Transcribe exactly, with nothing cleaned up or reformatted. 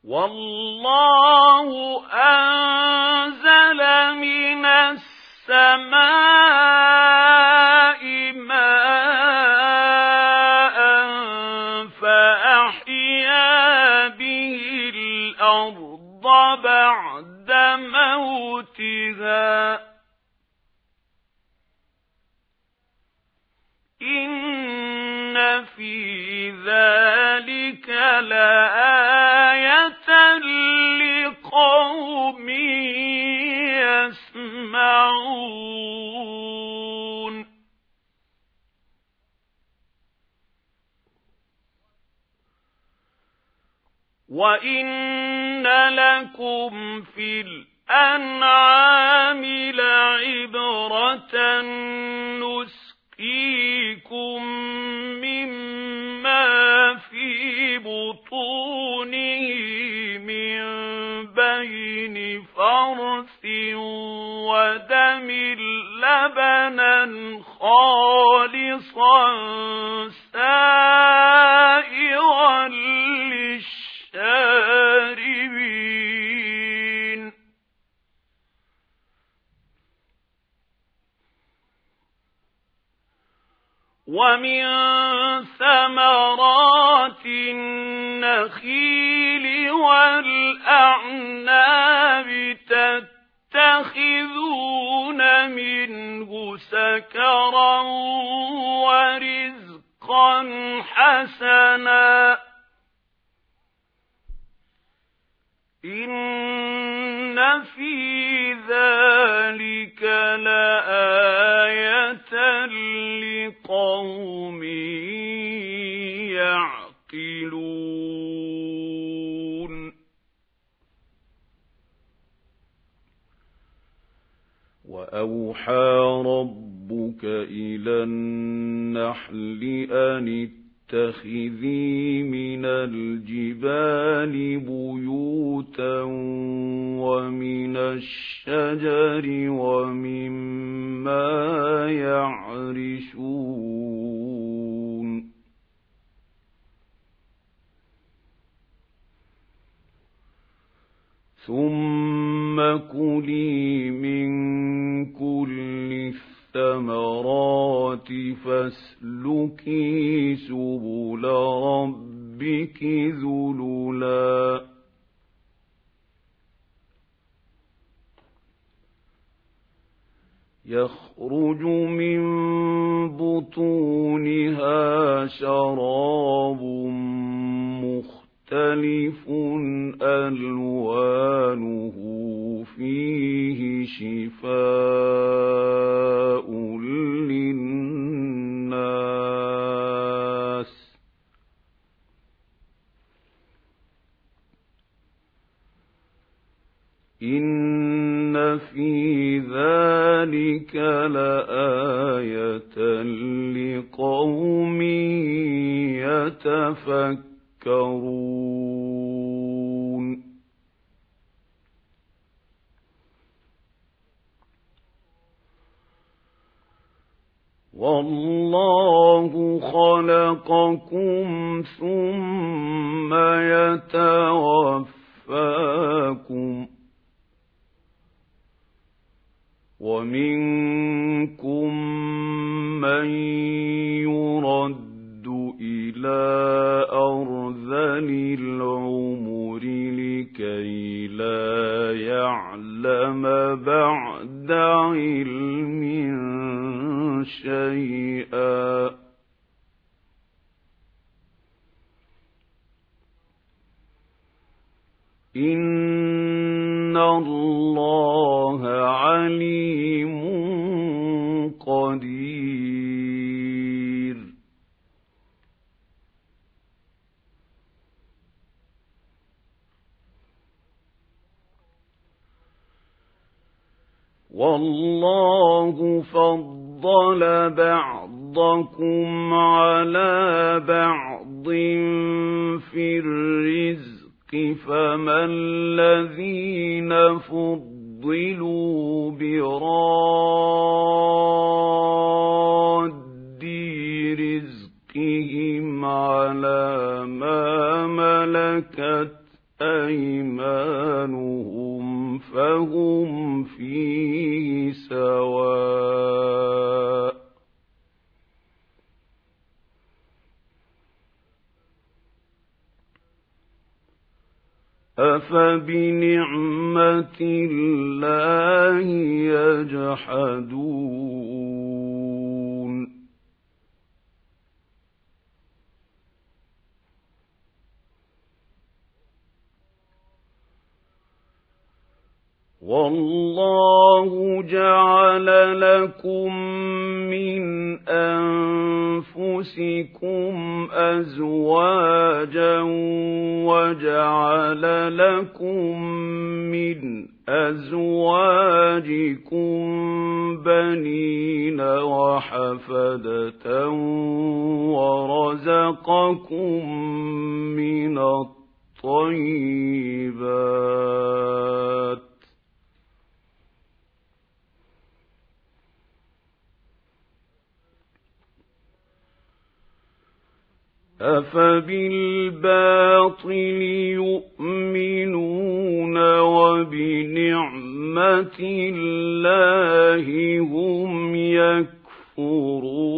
والله أنزل من السماء ماء فأحيا به الأرض بعد موتها إن في ذلك لآية لقوم يسمعون وإن لكم في الأنعام لعبرة نسقيكم مما في بطونه من بين فرث ودم لبنا خالصا سائغا للشاربين ومن ثمرات النخيل والأعناب تتخذون منه سكرا ورزقا حسنا إن في ذلك لآية لقوم يعقلون وأوحى ربك إلى النحل أن اتخذي من الجبال بيوتا ومن الشجر ومما يعرشون ثم كلي من كل الثمرات فاسلكي سبل ربك ذللا يخرج من بطونها شراب مختلف ألوانه فيه شفاء للناس إن في ذلك لآية لقوم يتفكرون والله خلقكم ثم يتوفاكم ومنكم من يرد إلى أرذل العمر لكي لا يعلم بعد علم شيئا إن الله عليم قدير والله فضل بعضكم على بعض في الرزق فما الذين فضلوا براد رزقهم على ما ملكت أيمانهم فهم فيه سواء أفبنعمة الله يجحدون والله جعل لكم من أنفسكم أزواجا وجعل لكم من أزواجكم بنين وحفدة ورزقكم من الطيبات أفبالباطل يؤمنون وبنعمة الله هم يكفرون